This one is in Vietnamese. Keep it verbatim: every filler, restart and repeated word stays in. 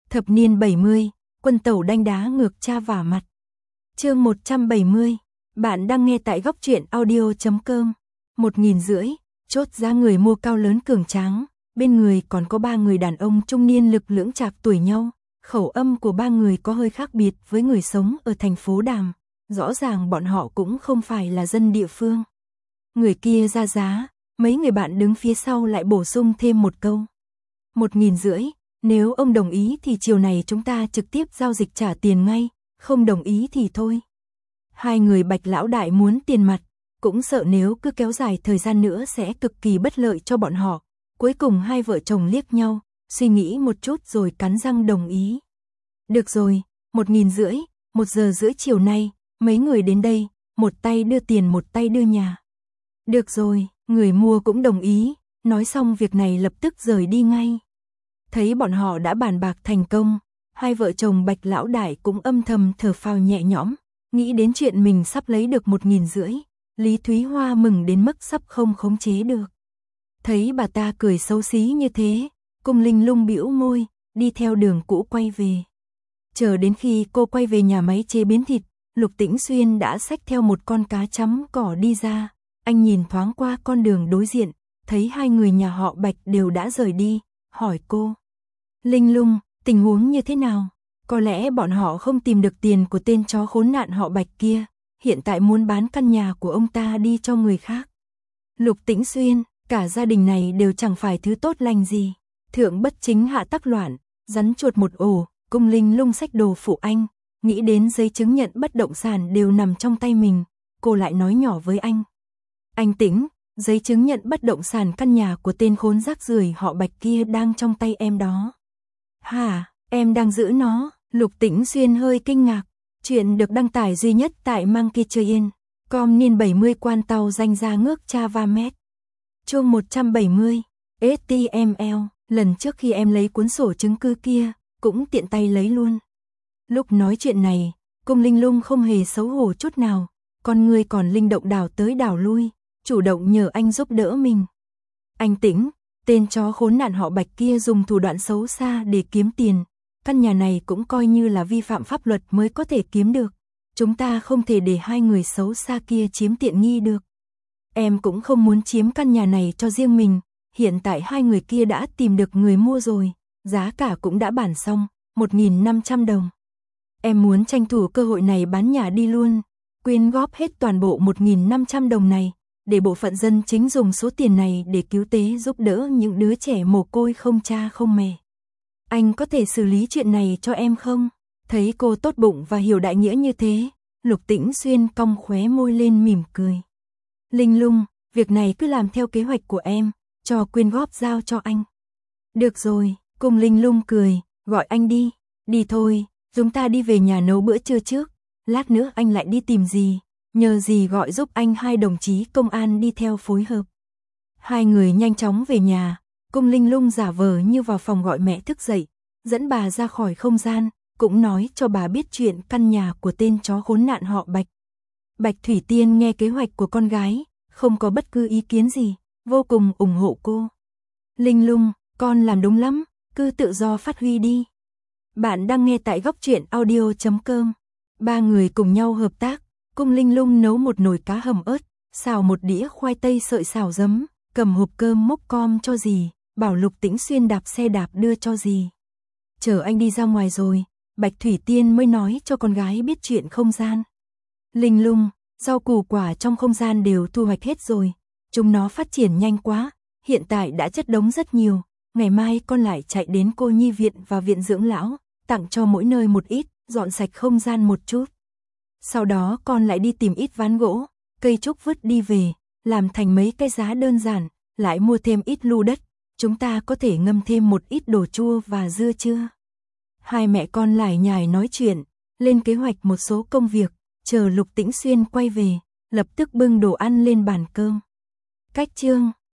Thập niên bảy mươi, quân tẩu đanh đá ngược cha vả mặt. Chương một trăm bảy mươi, bạn đang nghe tại góc truyện audio chấm com. Một nghìn rưỡi, chốt giá người mua cao lớn cường tráng, bên người còn có ba người đàn ông trung niên lực lưỡng chạc tuổi nhau. Khẩu âm của ba người có hơi khác biệt với người sống ở thành phố Đàm, rõ ràng bọn họ cũng không phải là dân địa phương. Người kia ra giá, mấy người bạn đứng phía sau lại bổ sung thêm một câu. Một nghìn rưỡi, nếu ông đồng ý thì chiều này chúng ta trực tiếp giao dịch trả tiền ngay, không đồng ý thì thôi. Hai người Bạch lão đại muốn tiền mặt, cũng sợ nếu cứ kéo dài thời gian nữa sẽ cực kỳ bất lợi cho bọn họ. Cuối cùng hai vợ chồng liếc nhau, suy nghĩ một chút rồi cắn răng đồng ý. Được rồi, một nghìn rưỡi, một giờ rưỡi chiều nay, mấy người đến đây, một tay đưa tiền một tay đưa nhà. Được rồi, người mua cũng đồng ý, nói xong việc này lập tức rời đi ngay. Thấy bọn họ đã bàn bạc thành công, hai vợ chồng Bạch lão đại cũng âm thầm thở phào nhẹ nhõm, nghĩ đến chuyện mình sắp lấy được một nghìn rưỡi, Lý Thúy Hoa mừng đến mức sắp không khống chế được. Thấy bà ta cười xấu xí như thế, Cung Linh Lung bĩu môi, đi theo đường cũ quay về. Chờ đến khi cô quay về nhà máy chế biến thịt, Lục Tĩnh Xuyên đã xách theo một con cá chấm cỏ đi ra. Anh nhìn thoáng qua con đường đối diện, thấy hai người nhà họ Bạch đều đã rời đi, hỏi cô. Linh Lung, tình huống như thế nào? Có lẽ bọn họ không tìm được tiền của tên chó khốn nạn họ Bạch kia, hiện tại muốn bán căn nhà của ông ta đi cho người khác. Lục Tĩnh Xuyên, cả gia đình này đều chẳng phải thứ tốt lành gì. Thượng bất chính hạ tắc loạn, rắn chuột một ổ. Cung Linh Lung xách đồ phụ anh, nghĩ đến giấy chứng nhận bất động sản đều nằm trong tay mình, cô lại nói nhỏ với anh. Anh Tĩnh, giấy chứng nhận bất động sản căn nhà của tên khốn rác rưởi họ Bạch kia đang trong tay em đó. Hả, em đang giữ nó? Lục Tĩnh Xuyên hơi kinh ngạc. Chuyện được đăng tải duy nhất tại Monkey Train, com niên bảy mươi quan tàu danh ra ngước cha va mét. Chương một trăm bảy mươi, ét tê em lờ, lần trước khi em lấy cuốn sổ chứng cứ kia, cũng tiện tay lấy luôn. Lúc nói chuyện này, Cung Linh Lung không hề xấu hổ chút nào, con người còn linh động đảo tới đảo lui, chủ động nhờ anh giúp đỡ mình. Anh Tĩnh, tên chó khốn nạn họ Bạch kia dùng thủ đoạn xấu xa để kiếm tiền, căn nhà này cũng coi như là vi phạm pháp luật mới có thể kiếm được, chúng ta không thể để hai người xấu xa kia chiếm tiện nghi được. Em cũng không muốn chiếm căn nhà này cho riêng mình, hiện tại hai người kia đã tìm được người mua rồi. Giá cả cũng đã bàn xong, một nghìn năm trăm đồng. Em muốn tranh thủ cơ hội này bán nhà đi luôn, quyên góp hết toàn bộ một nghìn năm trăm đồng này, để bộ phận dân chính dùng số tiền này để cứu tế giúp đỡ những đứa trẻ mồ côi không cha không mẹ. Anh có thể xử lý chuyện này cho em không? Thấy cô tốt bụng và hiểu đại nghĩa như thế, Lục Tĩnh Xuyên cong khóe môi lên mỉm cười. Linh Lung, việc này cứ làm theo kế hoạch của em, cho quyên góp giao cho anh. Được rồi. Cung Linh Lung cười, gọi anh đi, đi thôi, chúng ta đi về nhà nấu bữa trưa trước, lát nữa anh lại đi tìm dì, nhờ dì gọi giúp anh hai đồng chí công an đi theo phối hợp. Hai người nhanh chóng về nhà, Cung Linh Lung giả vờ như vào phòng gọi mẹ thức dậy, dẫn bà ra khỏi không gian, cũng nói cho bà biết chuyện căn nhà của tên chó khốn nạn họ Bạch. Bạch Thủy Tiên nghe kế hoạch của con gái, không có bất cứ ý kiến gì, vô cùng ủng hộ cô. Linh Lung, con làm đúng lắm. Cứ tự do phát huy đi. Bạn đang nghe tại góc truyện audio chấm com. Ba người cùng nhau hợp tác, Cung Linh Lung nấu một nồi cá hầm ớt, xào một đĩa khoai tây sợi xào giấm, cầm hộp cơm mốc com cho dì, bảo Lục Tĩnh Xuyên đạp xe đạp đưa cho dì. Chờ anh đi ra ngoài rồi, Bạch Thủy Tiên mới nói cho con gái biết chuyện không gian. Linh Lung, rau củ quả trong không gian đều thu hoạch hết rồi, chúng nó phát triển nhanh quá, hiện tại đã chất đống rất nhiều. Ngày mai con lại chạy đến cô nhi viện và viện dưỡng lão, tặng cho mỗi nơi một ít, dọn sạch không gian một chút. Sau đó con lại đi tìm ít ván gỗ, cây trúc vứt đi về, làm thành mấy cái giá đơn giản, lại mua thêm ít lu đất, chúng ta có thể ngâm thêm một ít đồ chua và dưa chua. Hai mẹ con lải nhải nói chuyện, lên kế hoạch một số công việc, chờ Lục Tĩnh Xuyên quay về, lập tức bưng đồ ăn lên bàn cơm. Cách chương